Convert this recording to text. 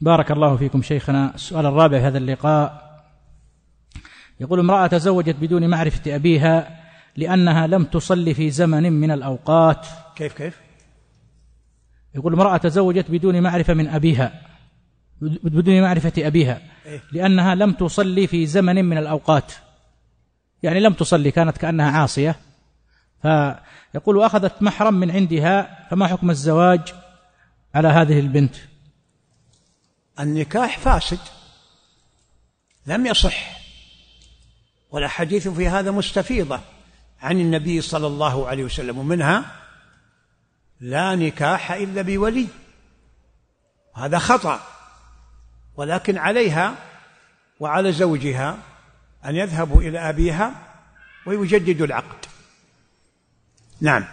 بارك الله فيكم شيخنا. السؤال الرابع في هذا اللقاء يقول: امرأة تزوجت بدون معرفة أبيها لأنها لم تصلي في زمن من الأوقات. كيف؟ يقول: امرأة تزوجت بدون معرفة من أبيها، بدون معرفة أبيها لأنها لم تصلي في زمن من الأوقات، يعني لم تصلي، كانت كأنها عاصية. فيقول: أخذت محرم من عندها، فما حكم الزواج على هذه البنت؟ النكاح فاسد لم يصح، والأحاديث في هذا مستفيضة عن النبي صلى الله عليه وسلم، ومنها: لا نكاح إلا بولي. هذا خطأ، ولكن عليها وعلى زوجها أن يذهبوا إلى أبيها ويجددوا العقد. نعم.